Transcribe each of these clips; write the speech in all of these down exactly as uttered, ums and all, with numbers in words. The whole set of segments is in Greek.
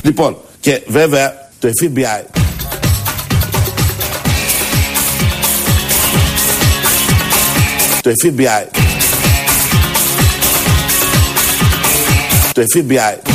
Λοιπόν, και βέβαια το εφ μπι άι. Το εφ μπι άι. Το εφ μπι άι.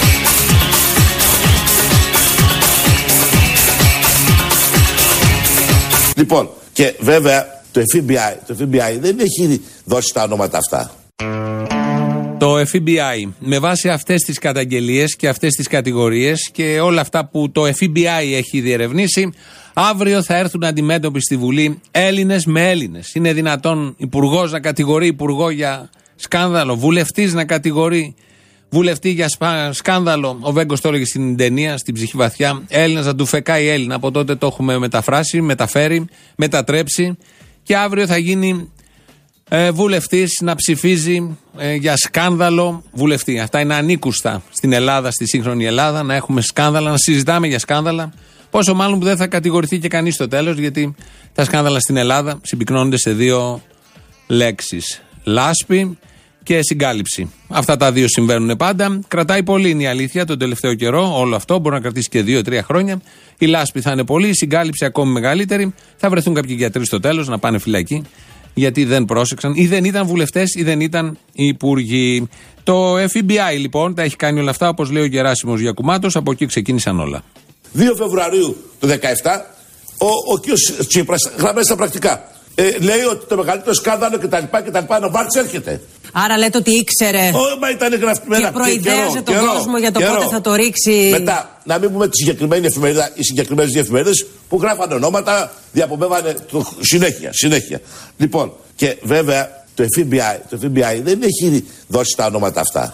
Λοιπόν, και βέβαια το εφ μπι άι, το εφ μπι άι δεν έχει δώσει τα ονόματα αυτά. Το εφ μπι άι, με βάση αυτές τις καταγγελίες και αυτές τις κατηγορίες και όλα αυτά που το εφ μπι άι έχει διερευνήσει, αύριο θα έρθουν αντιμέτωποι στη Βουλή Έλληνες με Έλληνες. Είναι δυνατόν υπουργός να κατηγορεί υπουργό για σκάνδαλο, βουλευτής να κατηγορεί βουλευτή για σκάνδαλο? Ο Βέγκος το έλεγε στην ταινία, στην Ψυχή Βαθιά. Έλληνας να του φεκάει Έλληνα. Από τότε το έχουμε μεταφράσει, μεταφέρει, μετατρέψει. Και αύριο θα γίνει ε, βουλευτής να ψηφίζει ε, για σκάνδαλο βουλευτή. Αυτά είναι ανήκουστα στην Ελλάδα, στη σύγχρονη Ελλάδα, να έχουμε σκάνδαλα, να συζητάμε για σκάνδαλα. Πόσο μάλλον που δεν θα κατηγορηθεί και κανείς στο τέλος, γιατί τα σκάνδαλα στην Ελλάδα συμπυκνώνονται σε δύο λέξεις: λάσπη και συγκάλυψη. Αυτά τα δύο συμβαίνουν πάντα. Κρατάει πολύ, είναι η αλήθεια, τον τελευταίο καιρό. Όλο αυτό μπορεί να κρατήσει και δύο-τρία χρόνια. Η λάσπη θα είναι πολύ, η συγκάλυψη ακόμη μεγαλύτερη. Θα βρεθούν κάποιοι γιατροί στο τέλος να πάνε φυλακή, γιατί δεν πρόσεξαν ή δεν ήταν βουλευτές ή δεν ήταν υπουργοί. Το εφ μπι άι λοιπόν τα έχει κάνει όλα αυτά, όπως λέει ο Γεράσιμος Γιακουμάτος. Από εκεί ξεκίνησαν όλα. δύο Φεβρουαρίου του δεκαεπτά, ο, ο κ. Τσίπρας, γραμμένες στα πρακτικά, ε, λέει ότι το μεγαλύτερο σκάνδαλο κτλ. κτλ. Ο Βάρτς έρχεται. Άρα λέτε ότι ήξερε. Ω, μα ήταν γραφτημένα. Και προειδέαζε τον καιρό, κόσμο για το καιρό. πότε θα το ρίξει. Μετά, να μην πούμε τη συγκεκριμένη εφημερίδα, οι συγκεκριμένες δύο εφημερίδες που γράφανε ονόματα, διαπομεύανε το, συνέχεια, συνέχεια. Λοιπόν, και βέβαια το εφ μπι άι, το εφ μπι άι δεν έχει δώσει τα ονόματα αυτά.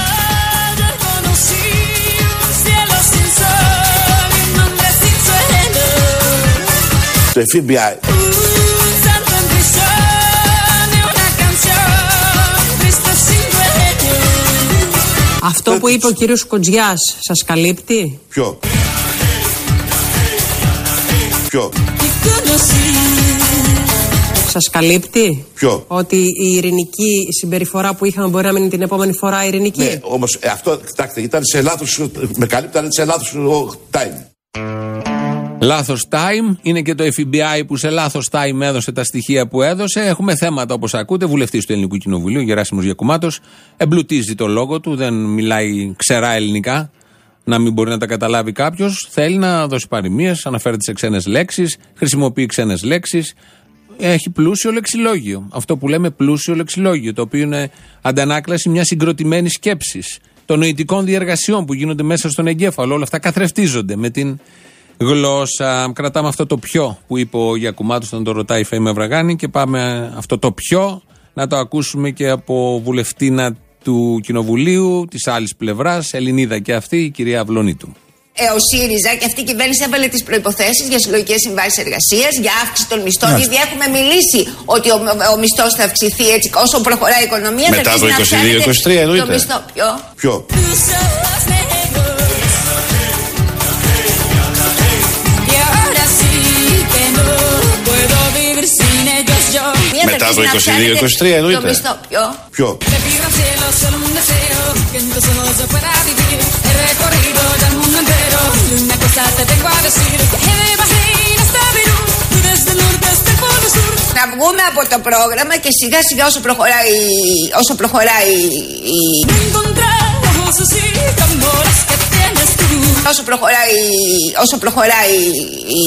Το εφ μπι άι. Αυτό που είπε ο κύριος Κοντζιάς σας καλύπτει? Ποιο? Ποιο? Σας καλύπτει? Ποιο? Ότι η ειρηνική συμπεριφορά που είχαμε μπορεί να μείνει την επόμενη φορά ειρηνική? Ναι, όμως ε, αυτό, κοιτάξτε, ήταν σε λάθος, με καλύπτανε σε λάθος time. Λάθος time, είναι και το εφ μπι άι που σε λάθος time έδωσε τα στοιχεία που έδωσε. Έχουμε θέματα, όπως ακούτε. Βουλευτής του Ελληνικού Κοινοβουλίου, Γεράσιμος Γιακουμάτος, εμπλουτίζει το λόγο του, δεν μιλάει ξερά ελληνικά, να μην μπορεί να τα καταλάβει κάποιος. Θέλει να δώσει παροιμίες, αναφέρεται σε ξένες λέξεις, χρησιμοποιεί ξένες λέξεις. Έχει πλούσιο λεξιλόγιο. Αυτό που λέμε πλούσιο λεξιλόγιο, το οποίο είναι αντανάκλαση μιας συγκροτημένης σκέψης, των νοητικών διεργασιών που γίνονται μέσα στον εγκέφαλο. Όλα αυτά καθρεφτίζονται με την γλώσσα. Κρατάμε αυτό το ποιο που είπε ο Γιακουμάτος όταν το ρωτάει η Φαΐ Μαυραγάνη και πάμε αυτό το ποιο να το ακούσουμε και από βουλευτήνα του Κοινοβουλίου της άλλης πλευράς, Ελληνίδα και αυτή, η κυρία Αυλωνίτου. Ε, ο ΣΥΡΙΖΑ και αυτή η κυβέρνηση έβαλε τις προϋποθέσεις για συλλογικές συμβάσεις εργασίας, για αύξηση των μισθών. Yeah. Ήδη έχουμε μιλήσει ότι ο, ο μισθός θα αυξηθεί έτσι όσο προχωράει η οικονομία. Μετά το είκοσι δύο είκοσι τρία εννοείται. Το μισθό. Ποιο? Ποιο? Μετά το είκοσι δύο είκοσι τρία εννοείται. Το μισθό. Ποιο? Ποιο? Να βγούμε από το πρόγραμμα και σιγά σιγά όσο προχωράει, όσο προχωράει η... όσο προχωράει, όσο προχωράει η...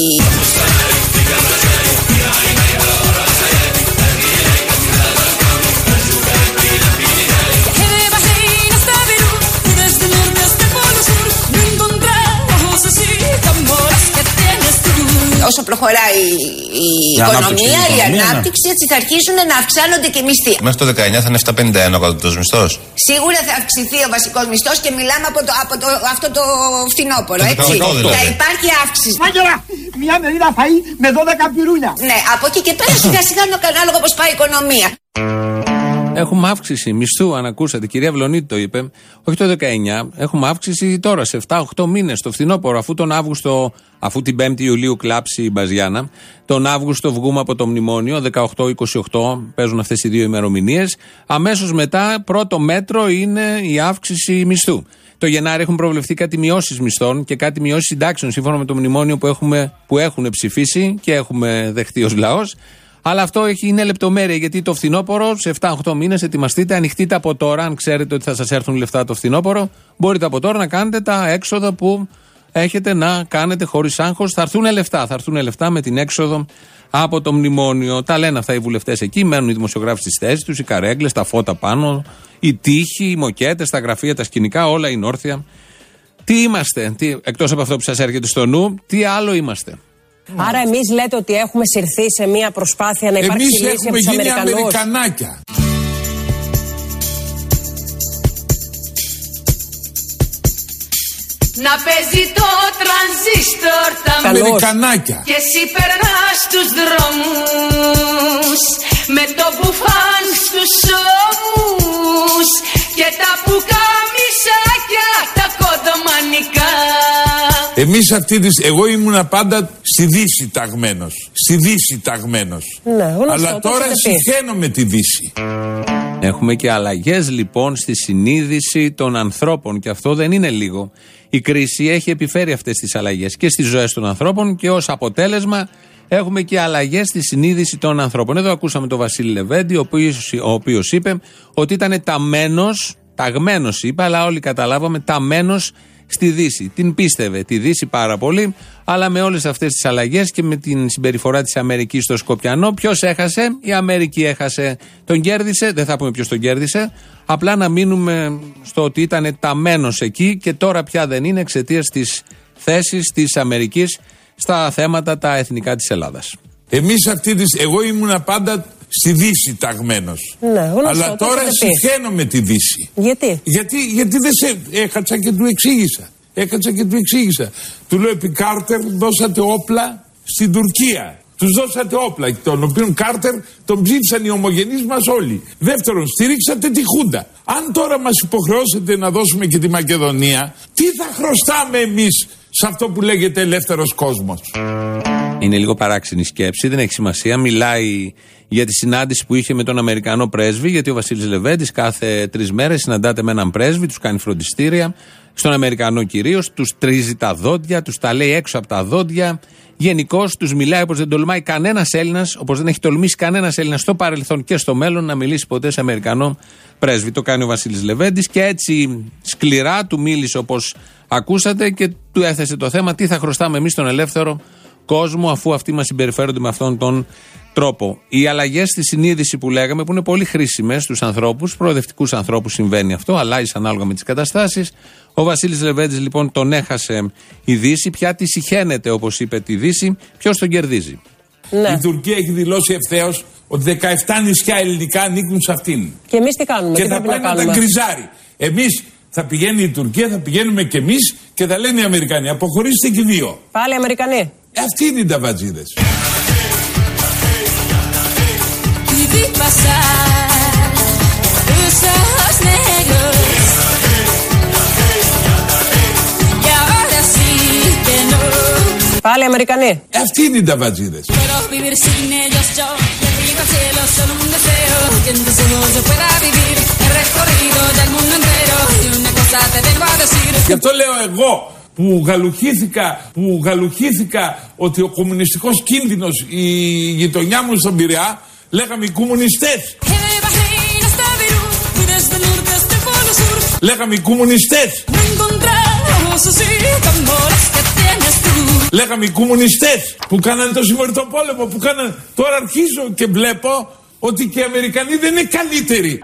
όσο προχωράει η, η οικονομία, η, η ανάπτυξη, ναι. Έτσι θα αρχίσουν να αυξάνονται και οι μισθοί. Μέχρι το δεκαεννιά θα είναι επτακόσια πενήντα ένα ο κατώτατος μισθός. Σίγουρα θα αυξηθεί ο βασικός μισθός και μιλάμε από, το, από το, αυτό το φθινόπωρο, έτσι. Δηλαδή. Θα υπάρχει αύξηση. Μάγερα, μια μερίδα φαΐ με δώδεκα πυρούνια. Ναι, από εκεί και πέρα σιγά σιγά είναι ανάλογα όπως πάει η οικονομία. Έχουμε αύξηση μισθού, αν ακούσατε. Κυρία Αυλωνίτη το είπε. Όχι το δεκαεννιά. Έχουμε αύξηση τώρα σε επτά οκτώ μήνες το φθινόπωρο. Αφού τον Αύγουστο, αφού την πέμπτη Ιουλίου κλάψει η Μπαζιάνα, τον Αύγουστο βγούμε από το μνημόνιο. δεκαοκτώ είκοσι οκτώ παίζουν αυτές οι δύο ημερομηνίες. Αμέσως μετά, πρώτο μέτρο είναι η αύξηση μισθού. Το Γενάρη έχουν προβλεφθεί κάτι μειώσεις μισθών και κάτι μειώσεις συντάξεων σύμφωνα με το μνημόνιο που, έχουμε, που έχουν ψηφίσει και έχουμε δεχτεί ως λαός. Αλλά αυτό έχει, είναι λεπτομέρεια, γιατί το φθινόπωρο σε επτά οχτώ μήνες ετοιμαστείτε, ανοιχτείτε από τώρα. Αν ξέρετε ότι θα σας έρθουν λεφτά το φθινόπωρο, μπορείτε από τώρα να κάνετε τα έξοδα που έχετε να κάνετε χωρίς άγχος. Θα έρθουν λεφτά, θα έρθουν λεφτά με την έξοδο από το μνημόνιο. Τα λένε αυτά οι βουλευτές εκεί, μένουν οι δημοσιογράφοι στις θέσεις τους, οι καρέγκλες, τα φώτα πάνω, οι τείχοι, οι μοκέτες, τα γραφεία, τα σκηνικά, όλα είναι όρθια. Τι είμαστε, τι, εκτός από αυτό που σας έρχεται στο νου, τι άλλο είμαστε. Άρα εμείς λέτε ότι έχουμε συρθεί σε μια προσπάθεια να υπάρξει λύση από τους Αμερικανούς. Εμείς έχουμε γίνει Αμερικανάκια. Να παίζει το τρανζίστορ τα Αμερικανάκια. Και εσύ περνάς στους δρόμους με το μπουφάν στους ώμους και τα πουκαμισάκια τα κοντομανικά. Εμείς αυτή τη... Εγώ ήμουνα πάντα στη Δύση ταγμένος. Στη Δύση ταγμένος. Ναι, γνωστό, αλλά τώρα συχαίνω με τη Δύση. Έχουμε και αλλαγές λοιπόν στη συνείδηση των ανθρώπων και αυτό δεν είναι λίγο. Η κρίση έχει επιφέρει αυτές τις αλλαγές και στις ζωές των ανθρώπων και ως αποτέλεσμα έχουμε και αλλαγές στη συνείδηση των ανθρώπων. Εδώ ακούσαμε τον Βασίλη Λεβέντη, ο οποίος, ο οποίος είπε ότι ήταν ταμένος, ταγμένος είπε, αλλά όλοι καταλάβαμε, ταμένος στη Δύση. Την πίστευε τη Δύση πάρα πολύ, αλλά με όλες αυτές τις αλλαγές και με την συμπεριφορά της Αμερικής στο Σκοπιανό, ποιος έχασε? Η Αμερική έχασε. Τον κέρδισε, δεν θα πούμε ποιος τον κέρδισε, απλά να μείνουμε στο ότι ήταν ταμένος εκεί και τώρα πια δεν είναι εξαιτίας της θέσης της Αμερικής στα θέματα τα εθνικά της Ελλάδας. Εμείς αυτή τη... Εγώ ήμουνα πάντα στη Δύση ταγμένος. Ναι, γνωστό, αλλά τώρα συχαίνω με τη Δύση. Γιατί? Γιατί, γιατί δεν σε... Έκατσα και του εξήγησα. Έκατσα και του εξήγησα. Του λέω, επί Κάρτερ δώσατε όπλα στην Τουρκία. Τους δώσατε όπλα, τον οποίον Κάρτερ τον ψήφισαν οι ομογενείς μας όλοι. Δεύτερον, στηρίξατε τη Χούντα. Αν τώρα μας υποχρεώσετε να δώσουμε και τη Μακεδονία, τι θα χρωστάμε εμείς σε αυτό που λέγεται ελεύθερος κόσμος? Είναι λίγο παράξενη σκέψη, δεν έχει σημασία. Μιλάει για τη συνάντηση που είχε με τον Αμερικανό πρέσβη, γιατί ο Βασίλης Λεβέντης κάθε τρεις μέρες συναντάται με έναν πρέσβη, τους κάνει φροντιστήρια, στον Αμερικανό κυρίως, τους τρίζει τα δόντια, τους τα λέει έξω από τα δόντια. Γενικώς τους μιλάει όπως δεν τολμάει κανένας Έλληνας, όπως δεν έχει τολμήσει κανένας Έλληνας στο παρελθόν και στο μέλλον να μιλήσει ποτέ σε Αμερικανό πρέσβη. Το κάνει ο Βασίλης Λεβέντης και έτσι σκληρά του μίλησε όπως ακούσατε και του έθεσε το θέμα τι θα χρωστάμε εμείς στον ελεύθερο κόσμο αφού αυτοί μας συμπεριφέρονται με αυτόν τον τρόπο. Οι αλλαγές στη συνείδηση που λέγαμε, που είναι πολύ χρήσιμες στους ανθρώπους, προοδευτικούς ανθρώπους συμβαίνει αυτό, αλλάζει ανάλογα με τις καταστάσεις. Ο Βασίλης Λεβέντης λοιπόν τον έχασε η Δύση, πια τη συχαίνεται όπως είπε τη Δύση, ποιος τον κερδίζει? Ναι. Η Τουρκία έχει δηλώσει ευθέως ότι δεκαεπτά νησιά ελληνικά ανήκουν σε αυτήν. Και εμείς τι κάνουμε? Και τι θα πάει να, να τα γκριζάρει. Εμείς θα πηγαίνει η Τουρκία, θα πηγαίνουμε κι εμείς και θα λένε οι Αμερικανοί, αποχωρήστε και δύο. Πάλι Αμερικανοί. Αυτοί είναι οι ταβατζίδες. Πάλι Αμερικανοί. Αυτοί είναι οι ταβατζίδες. Γι' αυτό λέω εγώ που γαλουχήθηκα, που γαλουχήθηκα ότι ο κομμουνιστικός κίνδυνος, η γειτονιά μου στον Πειραιά, λέγαμε οι κομμουνιστές. Λέγαμε οι κομμουνιστές. Λέγαμε οι κομμουνιστές που κάνανε το συμμοριτό πόλεμο, που κάνανε... Τώρα αρχίζω και βλέπω ότι και οι Αμερικανοί δεν είναι καλύτεροι.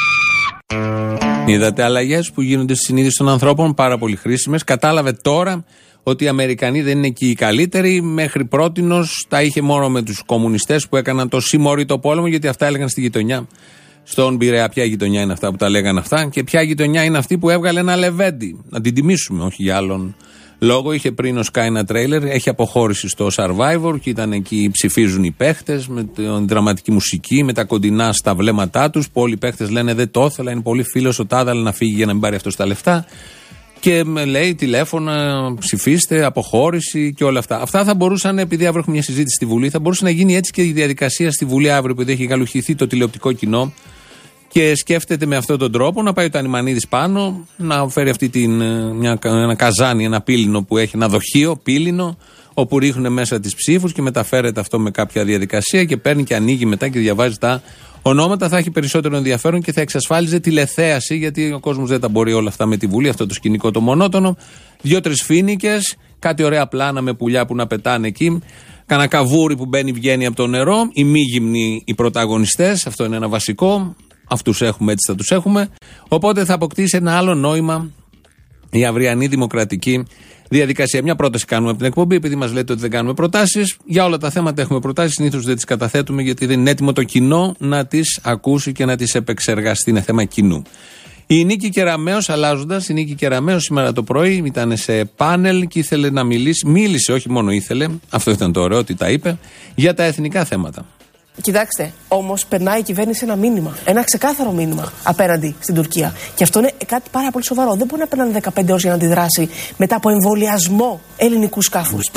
Είδατε αλλαγές που γίνονται στη συνείδηση των ανθρώπων, πάρα πολύ χρήσιμες. Κατάλαβε τώρα ότι οι Αμερικανοί δεν είναι και οι καλύτεροι. Μέχρι πρότινος τα είχε μόνο με τους κομμουνιστές που έκαναν το συμμοριτό πόλεμο, γιατί αυτά έλεγαν στη γειτονιά. Στον Πειραιά, ποια γειτονιά είναι αυτά που τα λέγαν αυτά, και ποια γειτονιά είναι αυτή που έβγαλε ένα Λεβέντη. Να την τιμήσουμε, όχι για άλλον λόγο. Είχε πριν ο Sky ένα τρέιλερ, έχει αποχώρηση στο Survivor και ήταν εκεί, ψηφίζουν οι παίχτες με την δραματική μουσική, με τα κοντινά στα βλέμματά τους. Που όλοι οι παίχτες λένε δεν το ήθελα, είναι πολύ φίλος ο Τάδα, αλλά να φύγει για να μην πάρει αυτό τα λεφτά. Και με λέει τηλέφωνα, ψηφίστε, αποχώρηση και όλα αυτά. Αυτά θα μπορούσαν, επειδή αύριο έχουμε μια συζήτηση στη Βουλή, θα μπορούσε να γίνει έτσι και η διαδικασία στη Βουλή αύριο, επειδή έχει γαλουχηθεί το τηλεοπτικό κοινό Και σκέφτεται με αυτόν τον τρόπο να πάει ο Τανιμανίδης πάνω, να φέρει αυτή την, μια, ένα καζάνι, ένα πύληνο που έχει, ένα δοχείο πύληνο, όπου ρίχνουν μέσα τις ψήφους και μεταφέρεται αυτό με κάποια διαδικασία και παίρνει και ανοίγει μετά και διαβάζει τα ονόματα. Θα έχει περισσότερο ενδιαφέρον και θα εξασφάλιζε τηλεθέαση, γιατί ο κόσμος δεν τα μπορεί όλα αυτά με τη Βουλή, αυτό το σκηνικό το μονότονο. Δύο-τρεις φοίνικες, κάτι ωραία πλάνα με πουλιά που να πετάνε εκεί. Κάνα καβούρι που μπαίνει βγαίνει από το νερό. Οι μη γυμνοί οι πρωταγωνιστές, αυτό είναι ένα βασικό. Αυτούς έχουμε, έτσι θα τους έχουμε. Οπότε θα αποκτήσει ένα άλλο νόημα η αυριανή δημοκρατική διαδικασία. Μια πρόταση κάνουμε από την εκπομπή, επειδή μας λέτε ότι δεν κάνουμε προτάσεις. Για όλα τα θέματα έχουμε προτάσεις. Συνήθως δεν τις καταθέτουμε, γιατί δεν είναι έτοιμο το κοινό να τις ακούσει και να τις επεξεργαστεί. Είναι θέμα κοινού. Η Νίκη Κεραμέως, αλλάζοντας, η Νίκη Κεραμέως σήμερα το πρωί ήταν σε πάνελ και ήθελε να μιλήσει. Μίλησε, όχι μόνο ήθελε, αυτό ήταν το ωραίο ότι τα είπε, για τα εθνικά θέματα. Κοιτάξτε, όμως περνάει η κυβέρνηση ένα μήνυμα, ένα ξεκάθαρο μήνυμα απέναντι στην Τουρκία. Και αυτό είναι κάτι πάρα πολύ σοβαρό. Δεν μπορεί να περνάνε δεκαπέντε ώρες για να αντιδράσει μετά από εμβολιασμό ελληνικού σκάφους.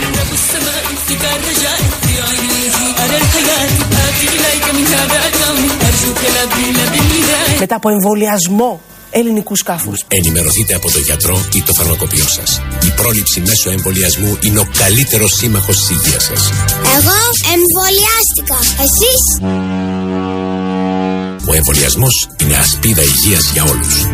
Μετά από εμβολιασμό ελληνικού σκάφους. Ενημερωθείτε από τον γιατρό ή το φαρμακοποιό σας. Η πρόληψη μέσω εμβολιασμού είναι ο καλύτερος σύμμαχος της υγείας σας. Εγώ εμβολιάστηκα. Εσείς? Ο εμβολιασμός είναι ασπίδα υγείας για όλους.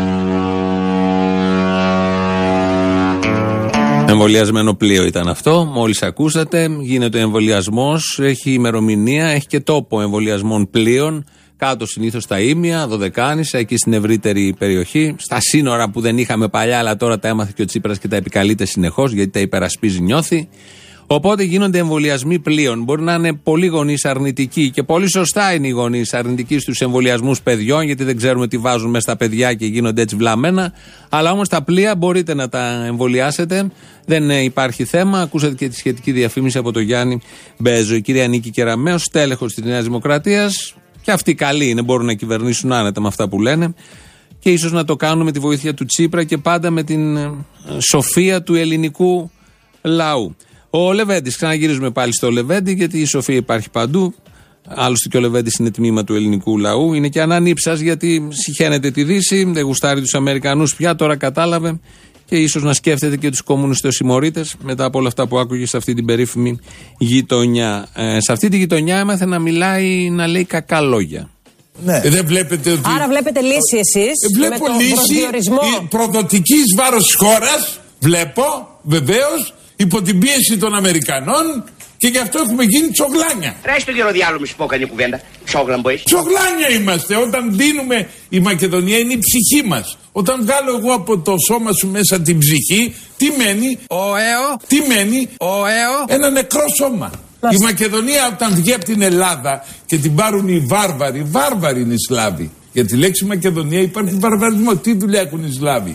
Εμβολιασμένο πλοίο ήταν αυτό, μόλις ακούσατε. Γίνεται ο εμβολιασμός, έχει ημερομηνία, έχει και τόπο εμβολιασμών πλοίων. Κάτω συνήθως στα Ήμια, Δωδεκάνησα, εκεί στην ευρύτερη περιοχή. Στα σύνορα που δεν είχαμε παλιά, αλλά τώρα τα έμαθε και ο Τσίπρας και τα επικαλείται συνεχώς, γιατί τα υπερασπίζει, νιώθει. Οπότε γίνονται εμβολιασμοί πλοίων. Μπορεί να είναι πολλοί γονείς αρνητικοί και πολύ σωστά είναι οι γονείς αρνητικοί στους εμβολιασμούς παιδιών, γιατί δεν ξέρουμε τι βάζουν μέσα στα παιδιά και γίνονται έτσι βλαμμένα. Αλλά όμως τα πλοία μπορείτε να τα εμβολιάσετε. Δεν υπάρχει θέμα. Ακούσατε και τη σχετική διαφήμιση από τον Γιάννη Μπέζο. Η κυρία Νίκη Κεραμέως, τέλεχος της Νέας Δημοκρατίας. Και αυτοί καλοί είναι, μπορούν να κυβερνήσουν άνετα με αυτά που λένε. Και ίσως να το κάνουν με τη βοήθεια του Τσίπρα και πάντα με την σοφία του ελληνικού λαού. Ο Λεβέντης, ξαναγυρίζουμε πάλι στο Λεβέντη, γιατί η σοφία υπάρχει παντού. Άλλωστε και ο Λεβέντης είναι τμήμα του ελληνικού λαού. Είναι και ανανύψας, γιατί συχαίνεται τη Δύση, δεν γουστάρει τους Αμερικανούς πια, τώρα κατάλαβε. Και ίσως να σκέφτεται και τους κομμουνιστοσημωρίτες μετά από όλα αυτά που άκουγε σε αυτή την περίφημη γειτονιά. Ε, σε αυτή τη γειτονιά έμαθε να μιλάει, να λέει κακά λόγια. Ναι. Ε, δεν βλέπετε ότι... Άρα βλέπετε λύση εσείς ε, βλέπω με τον λύση προσδιορισμό. Προδοτικής βάρος της χώρας, βλέπω βεβαίως, υπό την πίεση των Αμερικανών, και γι' αυτό έχουμε γίνει τσογλάνια. Ράει στο γεροδιάλο μου σου πω κανεί κουβέντα. Τσόγλαμπο είσαι. Τσογλάνια είμαστε. Όταν δίνουμε, η Μακεδονία είναι η ψυχή μας. Όταν βγάλω εγώ από το σώμα σου μέσα την ψυχή, τι μένει? Ωέω. Τι μένει? Ωέω. Ένα νεκρό σώμα. Λάστε. Η Μακεδονία όταν βγει από την Ελλάδα και την πάρουν οι βάρβαροι, βάρβαροι είναι οι Σλάβοι. Για τη λέξη Μακεδονία υπάρχει βαρβαρισμό. Τι δουλειά έχουν οι Σλάβοι?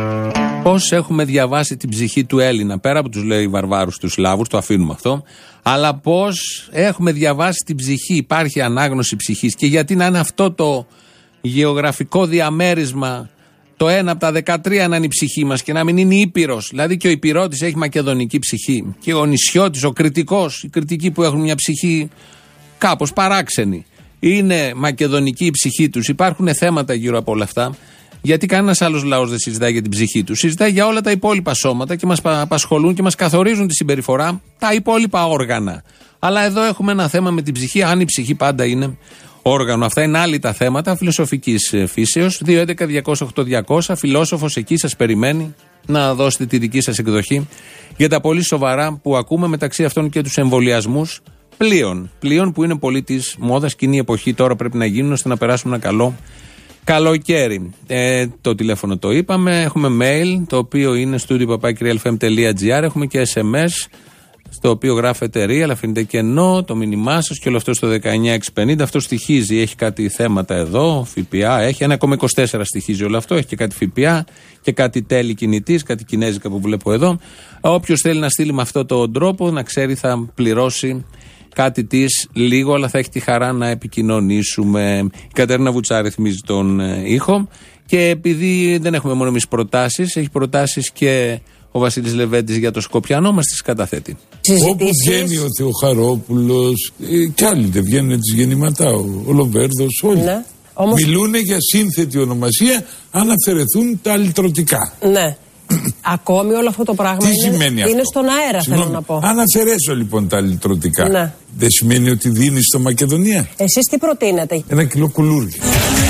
Πώς έχουμε διαβάσει την ψυχή του Έλληνα, πέρα από τους λέει βαρβάρους τους Σλάβους, το αφήνουμε αυτό, αλλά πώς έχουμε διαβάσει την ψυχή, υπάρχει ανάγνωση ψυχής, και γιατί να είναι αυτό το γεωγραφικό διαμέρισμα, το ένα από τα δεκατρία να είναι η ψυχή μας και να μην είναι η Ήπειρος. Δηλαδή και ο Ηπειρώτης έχει μακεδονική ψυχή και ο νησιώτης, ο Κρητικός, οι Κρητικοί που έχουν μια ψυχή κάπως παράξενη, είναι μακεδονική η ψυχή τους. Υπάρχουν θέματα γύρω από όλα αυτά. Γιατί κανένας άλλος λαός δεν συζητάει για την ψυχή του. Συζητάει για όλα τα υπόλοιπα σώματα και μας απασχολούν και μας καθορίζουν τη συμπεριφορά τα υπόλοιπα όργανα. Αλλά εδώ έχουμε ένα θέμα με την ψυχή, αν η ψυχή πάντα είναι όργανο. Αυτά είναι άλλοι τα θέματα φιλοσοφικής φύσεως. δύο έντεκα διακόσια οκτώ διακόσια, φιλόσοφος εκεί σας περιμένει να δώσετε τη δική σας εκδοχή για τα πολύ σοβαρά που ακούμε, μεταξύ αυτών και τους εμβολιασμούς πλοίων. Πλοίων που είναι πολύ της μόδας, κοινή εποχή τώρα πρέπει να γίνουν ώστε να περάσουμε ένα καλό καλοκαίρι. Ε, το τηλέφωνο το είπαμε. Έχουμε mail, το οποίο είναι studio παπάκι real f m τελεία g r. Έχουμε και ες εμ ες, στο οποίο γράφετε real, αλλά αφήνετε κενό, το μήνυμά σας και όλο αυτό στο δεκαεννιά εξακόσια πενήντα. Αυτό στοιχίζει, έχει κάτι θέματα εδώ, ΦΠΑ, έχει ένα κόμμα είκοσι τέσσερα στοιχίζει όλο αυτό, έχει και κάτι ΦΠΑ και κάτι τέλη κινητής, κάτι κινέζικα που βλέπω εδώ. Όποιος θέλει να στείλει με αυτόν τον τρόπο, να ξέρει θα πληρώσει κάτι της λίγο, αλλά θα έχει τη χαρά να επικοινωνήσουμε. Η Κατερίνα Βουτσά ρυθμίζει τον ήχο και επειδή δεν έχουμε μόνο εμείς προτάσεις, έχει προτάσεις και ο Βασίλης Λεβέντης για το Σκοπιανό, μας τις καταθέτει. Όπου βγαίνει ο Θεοχαρόπουλος, ε, κι άλλοι δεν βγαίνουν τις γεννηματά, ο, ο Λοβέρδος, όλοι. Ναι. Όμως... Μιλούν για σύνθετη ονομασία αν αφαιρεθούν τα λυτρωτικά. Ναι. Ακόμη όλο αυτό το πράγμα τι είναι, σημαίνει αυτό? είναι στον αέρα. Συγγνώμη, θέλω να πω. Αν αφαιρέσω λοιπόν τα λυτρωτικά, ναι. δεν σημαίνει ότι δίνει στο Μακεδονία? Εσείς τι προτείνετε? Ένα κιλό κουλούρια.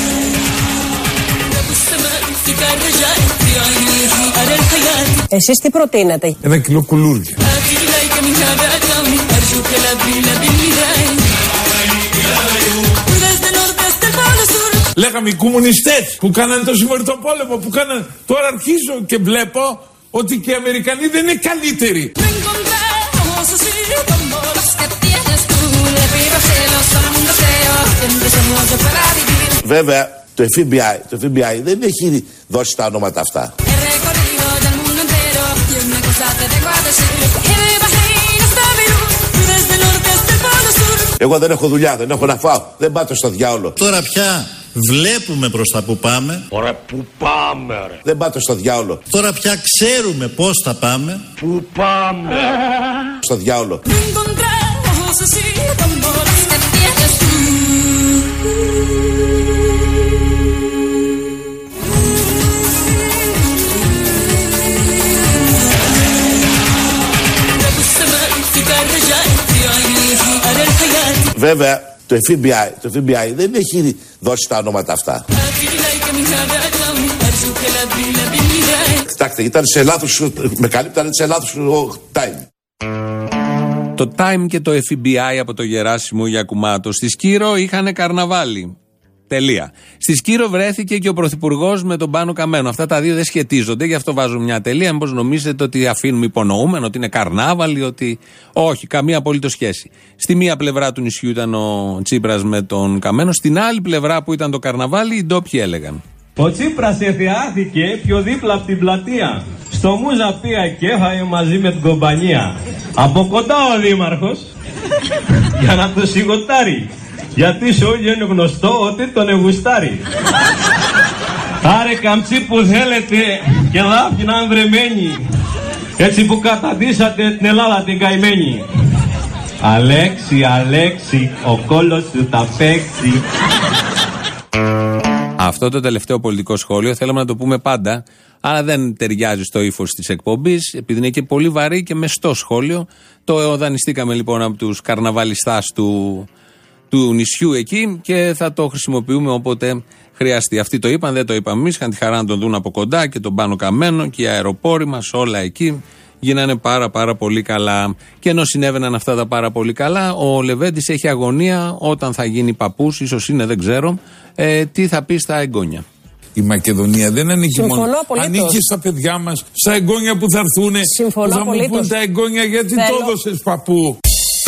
Εσείς τι προτείνετε? Ένα κιλό κουλούρια. Λέγαμε οι κομμουνιστές που κάνανε το συμμοριτό πόλεμο, που κάνανε... Τώρα αρχίζω και βλέπω ότι και οι Αμερικανοί δεν είναι καλύτεροι. Βέβαια το εφ μπι άι, το εφ μπι άι δεν έχει δώσει τα ονόματα αυτά. Εγώ δεν έχω δουλειά, δεν έχω να φάω, δεν πάτε στο διάολο. Τώρα πια βλέπουμε προς τα που πάμε. Ωραία, που πάμε ρε. Δεν πάτε στο διάολο. Τώρα πια ξέρουμε πώς θα πάμε. Που πάμε. Στο διάολο. Βέβαια το εφ μπι άι, το εφ μπι άι δεν έχει δώσει τα ονόματα αυτά. Κοιτάξτε, ήταν σε λάθος, με καλύπτανε σε λάθος time. Το Time και το εφ μπι άι από το Γεράσιμο Γιακουμάτο στη Σκύρο είχαν καρναβάλι. Τελεία. Στη Σκύρο βρέθηκε και ο Πρωθυπουργός με τον Πάνο Καμένο. Αυτά τα δύο δεν σχετίζονται, γι' αυτό βάζω μια τελεία. Μήπως νομίζετε ότι αφήνουμε υπονοούμενο, ότι είναι καρνάβαλι, ότι. Όχι, καμία απολύτως σχέση. Στη μία πλευρά του νησιού ήταν ο Τσίπρας με τον Καμένο, στην άλλη πλευρά που ήταν το καρναβάλι, οι ντόπιοι έλεγαν. Ο Τσίπρας εθεάθηκε πιο δίπλα από την πλατεία. Στο Μούζα πήγα και έφαγε μαζί με την κομπανία. Από κοντά ο Δήμαρχος για να το σιγοτάρει. Γιατί σε όλοι είναι γνωστό ότι τον εγουστάρει. Άρε καμψί που θέλετε και δάφτυνα ανδρεμένη, έτσι που καταντήσατε την Ελλάδα την καημένη. Αλέξη, Αλέξη, ο κόλος σου τα παίξει. Αυτό το τελευταίο πολιτικό σχόλιο θέλαμε να το πούμε πάντα, αλλά δεν ταιριάζει στο ύφος της εκπομπής, επειδή είναι και πολύ βαρύ και μεστό σχόλιο. Το δανειστήκαμε λοιπόν από τους καρναβαλιστάς του, του νησιού εκεί και θα το χρησιμοποιούμε όποτε χρειαστεί. Αυτοί το είπαν, δεν το είπαμε εμείς. Είχαν τη χαρά να τον δουν από κοντά και τον Πάνο Καμένο και οι αεροπόροι μας, όλα εκεί. Γίνανε πάρα πάρα πολύ καλά. Και ενώ συνέβαιναν αυτά τα πάρα πολύ καλά, ο Λεβέντης έχει αγωνία όταν θα γίνει παππούς, ίσως είναι, δεν ξέρω, ε, τι θα πει στα εγγόνια. Η Μακεδονία δεν ανήκει μόνο. Απολύτως. Ανήκει στα παιδιά μας, στα εγγόνια που θα έρθουν. Συμφωνώ που θα απολύτως. μου πούν τα εγγόνια γιατί Θέλω. το έδωσες παππού.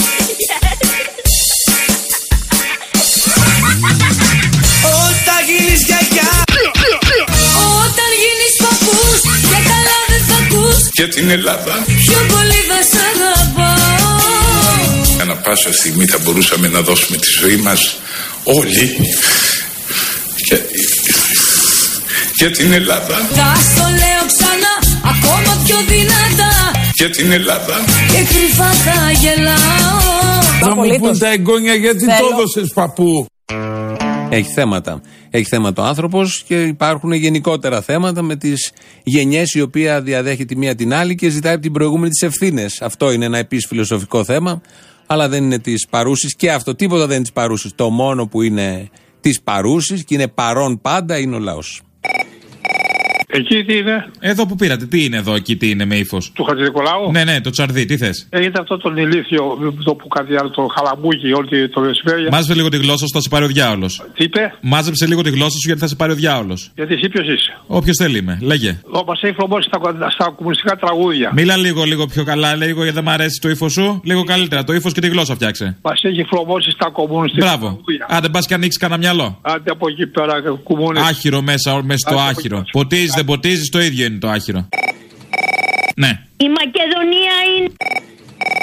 Όταν γίνεις γιαγιά, όταν γίνεις παππούς, και καλά δεν θα ακούς Για την Ελλάδα. πιο πολύ θα σ' αγαπάω. Ανά πάσα στιγμή θα μπορούσαμε να δώσουμε τη ζωή μας όλοι για, για την Ελλάδα. Θα στο λέω ξανά, ακόμα πιο δυνατά, Για την Ελλάδα. και κρυφά θα γελάω. Θα μου πούν τα εγγόνια γιατί Θέλω. το έδωσες παππού. Έχει θέματα. Έχει θέματα ο άνθρωπος και υπάρχουν γενικότερα θέματα με τις γενιές η οποία διαδέχει τη μία την άλλη και ζητάει από την προηγούμενη τις ευθύνες. Αυτό είναι ένα επίσης φιλοσοφικό θέμα, αλλά δεν είναι της παρούσης και αυτό τίποτα δεν είναι της παρούσης. Το μόνο που είναι της παρούσης και είναι παρόν πάντα είναι ο λαός. Εκεί τι είναι? Εδώ που πήρατε, τι είναι εδώ, εκεί τι είναι με ύφος? Του Χατζηνικολάου. Ναι, ναι, το τσαρδί, τι θες? Έχετε αυτό τον ηλίθιο, το που κάτι άλλο, το χαλαμπούκι, όλη το μεσημέρι. Μάζεψε λίγο τη γλώσσα σου, θα σε πάρει ο διάολος. Τι είπε? Μάζεψε λίγο τη γλώσσα σου γιατί θα σε πάρει ο διάολος. Γιατί εσύ ποιος είσαι? Όποιος θέλει είμαι, λέγε. Όπω έχει φλωμώσει στα, στα κομμουνιστικά τραγούδια. Μίλα λίγο, λίγο πιο καλά, λίγο γιατί δεν μ' αρέσει το ύφος σου. Λίγο καλύτερα, το ύφος και τη γλώσσα φτιάξε. Μα έχει φλωμώσει στα κομμουνιστικά Μπράβο. τραγούδια. Άντε πας και ανοίξει κανένα μυαλό. Άντε από εκεί πέρα, κουμούνι. Άχυρο μέσα, μέσα στο Άντε, άχυρο. Ποτίζεις, δεν ποτίζεις, το ίδιο είναι το άχυρο. Ναι. Η Μακεδονία είναι...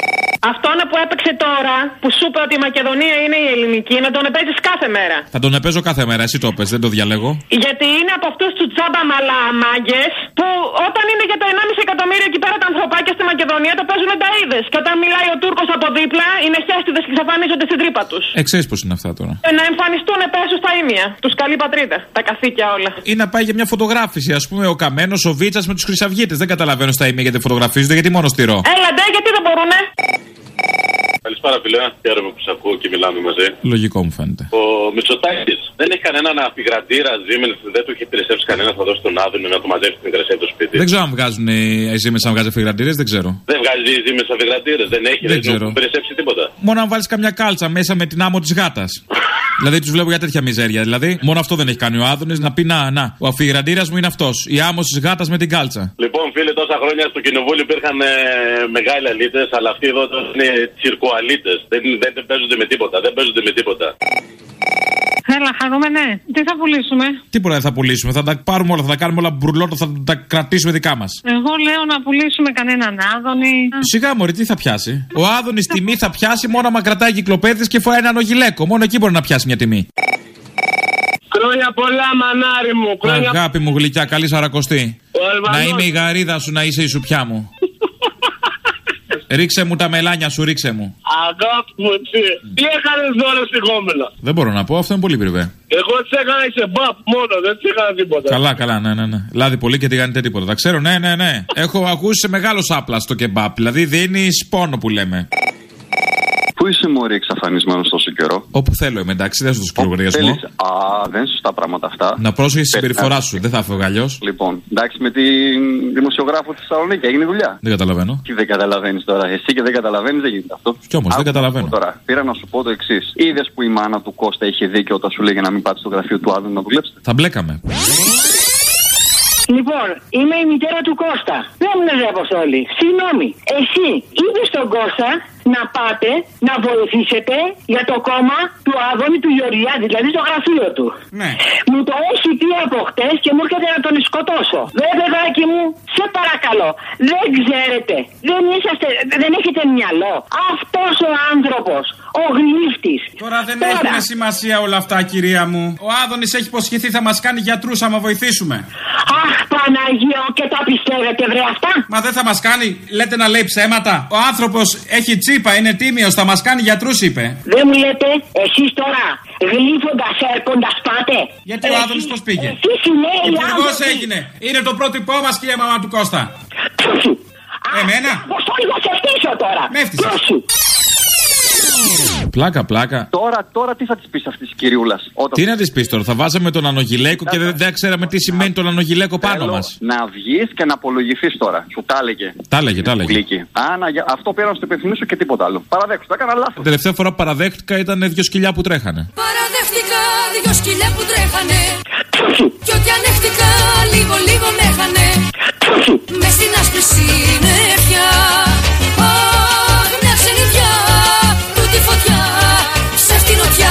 Αυτόν που έπαιξε τώρα, που σου είπε ότι η Μακεδονία είναι η ελληνική, να τον επέζεις κάθε μέρα. Θα τον επέζω κάθε μέρα, εσύ το πες, δεν το διαλέγω. Γιατί είναι από αυτούς του τσάμπα μαλαμάγκες που όταν είναι για το ενάμιση εκατομμύριο εκεί πέρα τα ανθρωπάκια στη Μακεδονία το παίζουν ενταΐδες. Και όταν μιλάει ο Τούρκος από δίπλα είναι χέστιδες και εξαφανίζονται στην τρύπα τους. Ε, ξέρεις πώς είναι αυτά τώρα. Ε, να εμφανιστούν πέσους στα ίμια. Τους καλή πατρίδα. Τα καθήκια όλα. Ή να πάει για μια φωτογράφηση, ας πούμε, ο Καμένος, ο Βίτσας με τους Χρυσαυγίτες. Δεν καταλαβαίνω στα ίμια γιατί φωτογραφίζονται, γιατί μόνο στηρό. Έλα ντε, γιατί δεν μπορούνε. Καλησπέρα, φίλε. Χαίρομαι που σε ακούω και μιλάμε μαζί. Λογικό μου φαίνεται. Ο Μητσοτάκης δεν έχει κανέναν αφιγραντήρα Siemens, δεν του έχει υπηρεσεύσει κανένα, θα δώσει τον Άδωνη να του μαζέψει την υπηρεσία του σπίτι. Δεν ξέρω αν βγάζουν οι Siemens να βγάζει αφιγραντήρες, δεν ξέρω. Δεν βγάζει οι Siemens αφιγραντήρες, δεν έχει, δεν, δεν του υπηρεσεύσει τίποτα. Μόνο αν βάλει καμιά κάλτσα μέσα με την άμμο τη γάτα. Δηλαδή του βλέπω για τέτοια μιζέρια. Δηλαδή, μόνο αυτό δεν έχει κάνει ο Άδωνης να πει να, να, ο αφιγραντήρας μου είναι αυτός. Η άμμο τη γάτα με την κάλτσα. Λοιπόν, φίλε, τόσα χρόνια στο κοινοβούλιο υπήρχαν ε, μεγάλοι αλήτες, αλλά αυτοί εδώ είναι τσιρκοαλήτες. Δεν, δεν, δεν παίζονται με τίποτα. Δεν παίζονται με τίποτα. Έλα, χαρούμενε. Τι θα πουλήσουμε? Τίποτα δεν θα πουλήσουμε. Θα τα πάρουμε όλα. Θα τα κάνουμε όλα μπουρλότο. Θα τα κρατήσουμε δικά μας. Εγώ λέω να πουλήσουμε κανέναν Άδωνη. Σιγά μωρή, τι θα πιάσει. Ο Άδωνης τιμή θα πιάσει μόνο άμα κρατάει κυκλοπαίδες και φοράει έναν ογιλέκο. Μόνο εκεί μπορεί να πιάσει μια τιμή. Χρόνια πολλά, μανάρι μου. Χρόνια... Αγάπη μου γλυκιά, καλή σαρακοστή. Να είμαι η γαρίδα σου, να είσαι η σουπιά μου. Ρίξε μου τα μελάνια σου, ρίξε μου. Αγάπη μου, εσύ. Τι έκανες δώρο στη Γόμελα? Δεν μπορώ να πω, αυτό είναι πολύ πριβέ. Εγώ τι έκανα σε μπαπ μόνο, δεν τι έκανα τίποτα. Καλά, καλά, ναι, ναι, ναι. Λάδι πολύ και τι κάνετε τίποτα. Τα ξέρω, ναι, ναι, ναι. Έχω ακούσει σε μεγάλο σάπλα στο κεμπάπ. Δηλαδή δίνει πόνο που λέμε. Πού είσαι μωρή εξαφανισμένος τόσο καιρό? Όπου θέλω είμαι, εντάξει, δεν σου δώσω λογαριασμό. Α, δεν είναι σωστά πράγματα αυτά. Να πρόσεχες τη συμπεριφορά σου, δεν θα φεύγω αλλιώς. Λοιπόν, εντάξει, με τη δημοσιογράφο τη Θεσσαλονίκη έγινε δουλειά. Δεν καταλαβαίνω. Τι δεν καταλαβαίνεις τώρα? Εσύ και δεν καταλαβαίνεις, δεν γίνεται αυτό. Κι όμως δεν καταλαβαίνω. Τώρα, πήρα να σου πω το εξής. Είδες που η μάνα του Κώστα είχε δίκιο όταν σου λέγε να μην πάτε στο γραφείο του Άδωνη να δουλέψετε? Θα μπλέκαμε. Λοιπόν, είμαι η μητέρα του Κώστα. Δεν μου λες, Αποστόλη. Συγγνώμη. Εσύ είπες στον Κώστα να πάτε να βοηθήσετε για το κόμμα του Άδωνη του Γεωργιάδη, δηλαδή το γραφείο του. Ναι. Μου το έχει πει από χτες και μου έρχεται να τον σκοτώσω. Δε παιδάκι μου, σε παρακαλώ. Δεν ξέρετε. Δεν είσαστε, δεν έχετε μυαλό. Αυτός ο άνθρωπος, ο γλύφτης. Τώρα δεν Τώρα... έχουν σημασία όλα αυτά, κυρία μου. Ο Άδωνης έχει υποσχεθεί θα μας κάνει γιατρούς άμα βοηθήσουμε. Αχ, Παναγία, και τα πιστεύετε, βρε αυτά. Μα δεν θα μας κάνει, λέτε να λέει ψέματα. Ο άνθρωπος έχει τσίπα, είναι τίμιος, θα μας κάνει γιατρούς, είπε. Δεν μου λέτε, εσείς τώρα γλύφοντας, έρχοντας πάτε. Γιατί Εσύ, ο Άδωνης πώς πήγε? Εσείς είναι οι Υπουργός έγινε. Είναι το πρότυπό μας, κυρία μαμά του Κώστα. Εμένα. Πώς το λίγο σε φτύσω τώρα. Με έφτυσες. Πλάκα, πλάκα. Τώρα, τώρα τι θα τη πει αυτή τη κυριούλα? Τι να τη πει τώρα, θα βάζαμε τον ανογιλέκο και δεν, δεν ξέραμε τι σημαίνει τον ανογιλέκο πάνω μα. Να βγει και να απολογηθεί τώρα. Σου τα έλεγε. Τα έλεγε, τα έλεγε. Άνα, αυτό πήρα να στο υπενθυμίσω και τίποτα άλλο. Παραδέχτηκα, έκανα λάθος. Την τελευταία φορά που παραδέχτηκα ήταν δύο σκυλιά που τρέχανε. Παραδέχτηκα δύο σκυλιά που τρέχανε. Κι ό,τι ανέχτηκα λίγο λίγο με έχανε. Μες στην άσπρη συννεφιά. Αχ, μια ξενιδιά. Τούτη φωτιά σε φτηνοτιά.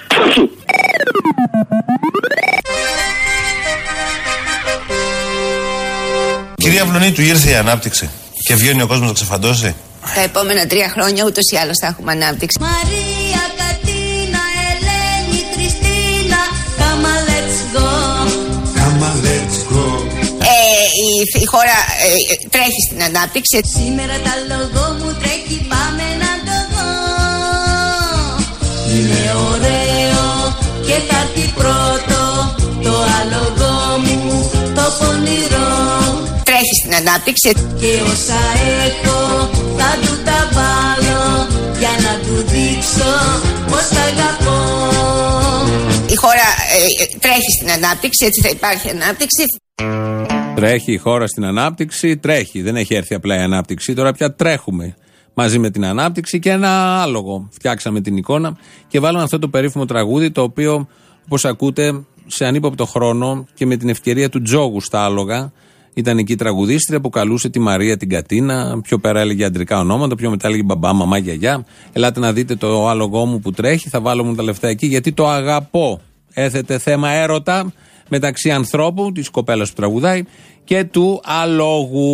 Κυρία Βλονίτου, ήρθε η ανάπτυξη και βγαίνει ο κόσμος να ξεφαντώσει. Τα επόμενα τρία χρόνια ούτως ή άλλως θα έχουμε ανάπτυξη. Μαρία, Κατίνα, Ελένη, Κριστίνα, come on, let's go. Come on, let's go. Ε, η, η χώρα ε, τρέχει στην ανάπτυξη. Σήμερα τα λόγω μου τρέχει, πάμε να το δω. Είναι ωραίο και θα έρθει πρώτο το άλογο μου, το πονηρό. Τρέχει στην ανάπτυξη. Και όσα έχω θα του τα βάλω για να του δείξω πως τα αγαπώ. Η χώρα ε, τρέχει στην ανάπτυξη, έτσι θα υπάρχει ανάπτυξη. Τρέχει η χώρα στην ανάπτυξη, τρέχει. Δεν έχει έρθει απλά η ανάπτυξη, τώρα πια τρέχουμε. Μαζί με την ανάπτυξη και ένα άλογο. Φτιάξαμε την εικόνα και βάλαμε αυτό το περίφημο τραγούδι, το οποίο, όπως ακούτε, σε ανύποπτο χρόνο και με την ευκαιρία του τζόγου στα άλογα. Ήταν εκεί η τραγουδίστρια που καλούσε τη Μαρία την Κατίνα. Πιο πέρα έλεγε αντρικά ονόματα, πιο μετά έλεγε μπαμπά, μαμά, γιαγιά. Ελάτε να δείτε το άλογό μου που τρέχει, θα βάλω μου τα λεφτά εκεί γιατί το αγαπώ. Έθετε θέμα έρωτα μεταξύ ανθρώπου, της κοπέλας που τραγουδάει, και του αλόγου.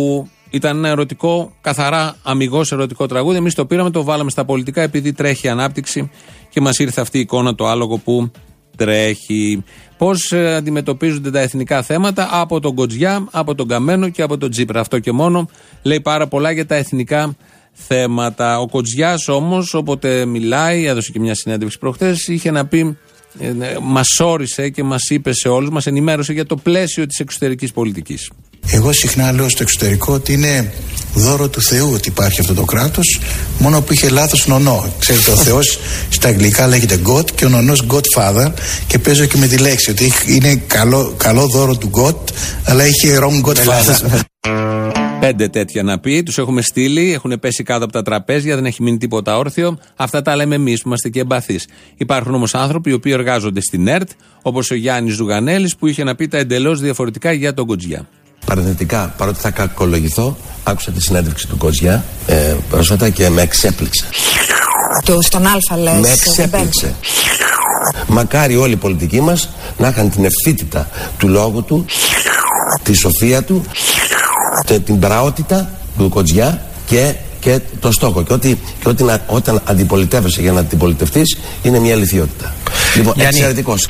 Ήταν ένα ερωτικό, καθαρά αμιγώς ερωτικό τραγούδι. Εμείς το πήραμε, το βάλαμε στα πολιτικά επειδή τρέχει ανάπτυξη και μας ήρθε αυτή η εικόνα, το άλογο που τρέχει. Πώς ε, αντιμετωπίζονται τα εθνικά θέματα από τον Κοτζιά, από τον Καμένο και από τον Τσίπρα. Αυτό και μόνο λέει πάρα πολλά για τα εθνικά θέματα. Ο Κοτζιάς όμως, όποτε μιλάει, έδωσε και μια συνέντευξη προχτές, είχε να πει, ε, μας όρισε και μας είπε σε όλους, μας ενημέρωσε για το πλαίσιο της εξωτερικής πολιτικής. Εγώ συχνά λέω στο εξωτερικό ότι είναι δώρο του Θεού ότι υπάρχει αυτό το κράτος, μόνο που είχε λάθος νονό. Ξέρετε, ο Θεός στα αγγλικά λέγεται God και ο νονός Godfather, και παίζω και με τη λέξη ότι είναι καλό, καλό δώρο του God, αλλά είχε wrong Godfather. Πέντε τέτοια να πει, τους έχουμε στείλει, έχουν πέσει κάτω από τα τραπέζια, δεν έχει μείνει τίποτα όρθιο. Αυτά τα λέμε εμείς που είμαστε και εμπαθείς. Υπάρχουν όμως άνθρωποι οι οποίοι εργάζονται στην ΕΡΤ, όπως ο Γιάννης Ζουγανέλης, που είχε να πει τα εντελώς διαφορετικά για τον Κοτζιά. Παρενθετικά, παρότι θα κακολογηθώ, άκουσα τη συνέντευξη του Κοτζιά ε, πρόσφατα και με εξέπληξε. Το στον Α λες. Με εξέπληξε. Μακάρι όλοι οι πολιτικοί μας να είχαν την ευθύτητα του λόγου του, τη σοφία του, την πραότητα του Κοτζιά και, και το στόχο. Και ότι, και ότι να, όταν αντιπολιτεύεσαι για να αντιπολιτευτείς είναι μια αληθιότητα. Λοιπόν, εξαιρετικός.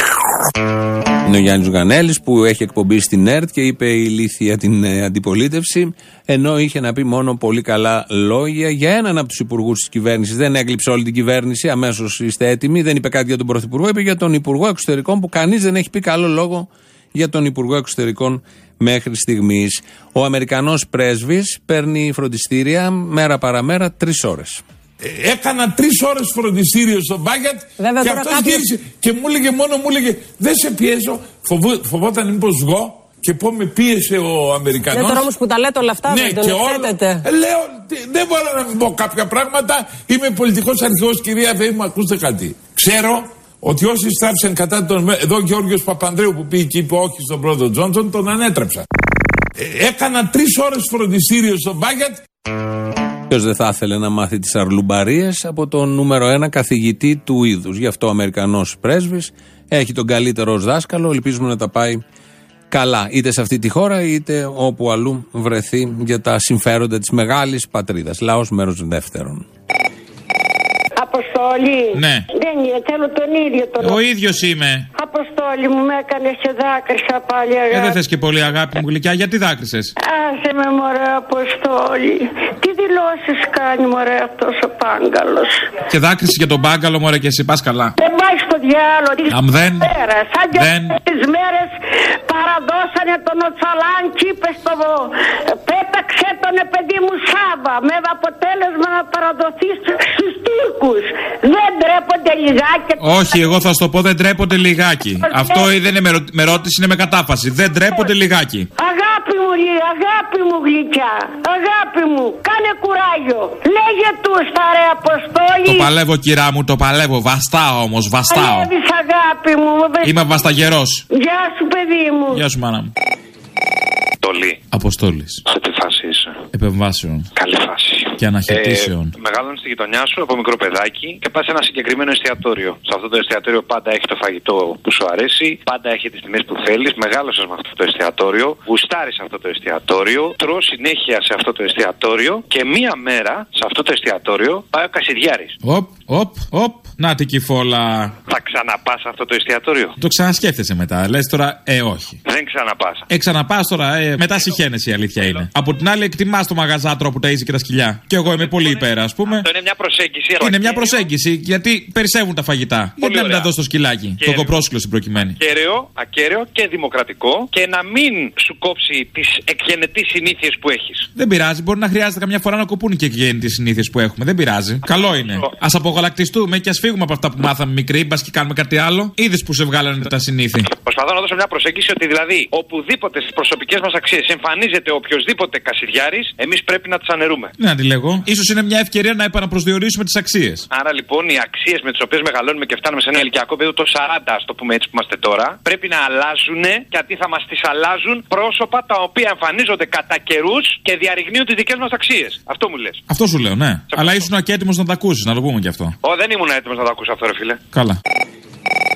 Είναι ο Γιάννης Ζουγανέλης που έχει εκπομπή στην ΕΡΤ και είπε ηλίθια την ε, αντιπολίτευση, ενώ είχε να πει μόνο πολύ καλά λόγια για έναν από τους υπουργούς της κυβέρνησης. Δεν έγλειψε όλη την κυβέρνηση, αμέσως είστε έτοιμοι. Δεν είπε κάτι για τον Πρωθυπουργό, είπε για τον Υπουργό Εξωτερικών, που κανείς δεν έχει πει καλό λόγο για τον Υπουργό Εξωτερικών μέχρι στιγμής. Ο Αμερικανός πρέσβης παίρνει φροντιστήρια μέρα παραμέρα τρεις ώρες. Έκανα τρεις ώρες φροντιστήριο στον Μπάγκετ και αυτός κάποιος... γύρισε και μου έλεγε μόνο, μου έλεγε δεν σε πιέζω, Φοβού, φοβόταν μήπως βγω και πω με πίεσε ο Αμερικανός. Ναι, τώρα όμως που τα λέτε όλα αυτά, ναι, δεν και το όλα, ε, λέω, δεν μπορώ να μην πω κάποια πράγματα, είμαι πολιτικός αρχηγός, κυρία Βέη, μου ακούστε κάτι. Ξέρω ότι όσοι στράφησαν κατά τον... Εδώ ο Γιώργος Παπανδρέου που πήγε και είπε όχι στον πρόεδρο Τζόνσον, τον ανέτρεψα. Ε, έκανα τρεις ώρες φροντιστήριο στον Μπάγκετ. Ποιος δεν θα ήθελε να μάθει τις αρλουμπαρίες από τον νούμερο ένα καθηγητή του είδους. Γι' αυτό ο Αμερικανός πρέσβης έχει τον καλύτερο ως δάσκαλο. Ελπίζουμε να τα πάει καλά, είτε σε αυτή τη χώρα είτε όπου αλλού βρεθεί, για τα συμφέροντα της μεγάλης πατρίδας. Λαός μέρος δεύτερον. Αποστόλη. Ναι. Δεν είναι, θέλω τον ίδιο τον. Ο ίδιος είμαι. Αποστόλη μου, με έκανε και δάκρυσα πάλι, αγάπη. Ε, δεν θες και πολύ αγάπη μου γλυκιά, γιατί δάκρυσες? Άσε με, μωρέ, Αποστόλη. Τι δηλώσεις κάνει, μωρέ, αυτός ο Πάγκαλος. Και δάκρυσε για τον Πάγκαλο, μωρέ, και εσύ πας καλά. Δεν πάει στο διάλογο. Αμ δεν. Σαν και δεν. τις μέρες παραδώσανε τον Οτσαλάνκι, είπε στο πέταξε τον παιδί μου Σάβα, με αποτέλεσμα να παραδοθεί στους Τούρκους. Δεν ντρέπονται λιγάκι? Όχι, εγώ θα σου το πω, δεν ντρέπονται λιγάκι. Αυτό δεν είναι με ερώτηση, είναι με κατάφαση. Δεν ντρέπονται λιγάκι. Αγάπη μου, αγάπη μου γλυκιά, αγάπη μου, κάνε κουράγιο. Λέγε του στα ρε Αποστόλη. Το παλεύω, κυρά μου, το παλεύω. Βαστάω όμως, βαστάω. Παλεύεις, αγάπη μου. Είμαι βασταγερός. Γεια σου, παιδί μου. Γεια σου, μάνα μου. Αποστόλη. Αποστόλης. Σε τι φάση είσαι? Επεμβάσεων. Καλή φάση. Και αναχαιτήσεων. Ε, Μεγαλώνεις στη γειτονιά σου από μικρό παιδάκι και πας σε ένα συγκεκριμένο εστιατόριο. Σε αυτό το εστιατόριο πάντα έχει το φαγητό που σου αρέσει, πάντα έχει τις τιμές που θέλεις. Μεγάλωσες με αυτό το εστιατόριο, γουστάρεις αυτό το εστιατόριο, τρως συνέχεια σε αυτό το εστιατόριο και μία μέρα σε αυτό το εστιατόριο πάει ο Κασιδιάρης. Οπ, οπ, οπ. Να την κυφόλα. Θα ξαναπάς αυτό το εστιατόριο? Το ξανασκέφτεσαι μετά. Λες τώρα, ε, όχι. Δεν ξαναπάς. Ε, ξαναπάς τώρα, ε, μετά συχαίνεσαι, η αλήθεια είναι. Από την άλλη, εκτιμάς το μαγαζάτρο που ταΐζει και τα σκυλιά. Και εγώ είμαι πολύ υπέρα, ας πούμε. Αυτό είναι μια προσέγγιση. Είναι μια προσέγγιση, γιατί περισσεύουν τα φαγητά. Πολύ γιατί να μην τα δώσει στο σκυλάκι. Το κοπρόσκυλο στην προκειμένη. Ακέραιο, ακέραιο και δημοκρατικό και να μην σου κόψει τις εκγενετείς συνήθειες που έχεις. Δεν πειράζει, μπορεί να χρειάζεται καμιά φορά να κοπούν και εκγενετείς συνήθειες που έχουμε. Δεν πειράζει. Καλό είναι. Ας απογαλακτιστούμε και ας φύγουμε από αυτά που μάθαμε μικροί, μπας και κάνουμε κάτι άλλο. Είδες που σε βγάλανε τα συνήθη. Προσπαθώ να δώσω μια προσέγγιση ότι δηλαδή οπουδήποτε στις προσωπικές μας αξίες εμφανίζεται οποιοσδήποτε Κασιδιάρης, εμείς πρέπει να τις αναιρούμε. Ναι, αντιλέγω. Ίσως είναι μια ευκαιρία να επαναπροσδιορίσουμε τις αξίες. Άρα λοιπόν οι αξίες με τις οποίες μεγαλώνουμε και φτάνουμε σε ένα ηλικιακό πεδίο το σαράντα, ας το πούμε έτσι που είμαστε τώρα, πρέπει να αλλάζουν, γιατί θα μας τις αλλάζουν πρόσωπα τα οποία εμφανίζονται κατά καιρούς και διαρριγνύουν τις δικές μας αξίες. Αυτό μου λες? Αυτό σου λέω, ναι. Σε αλλά ήσουν και έτοιμος να τα ακούσεις, να το πούμε κι αυτό. Ω, δεν ήμουν έτοιμος να το ακούσω αυτό, ρε φίλε. Καλά.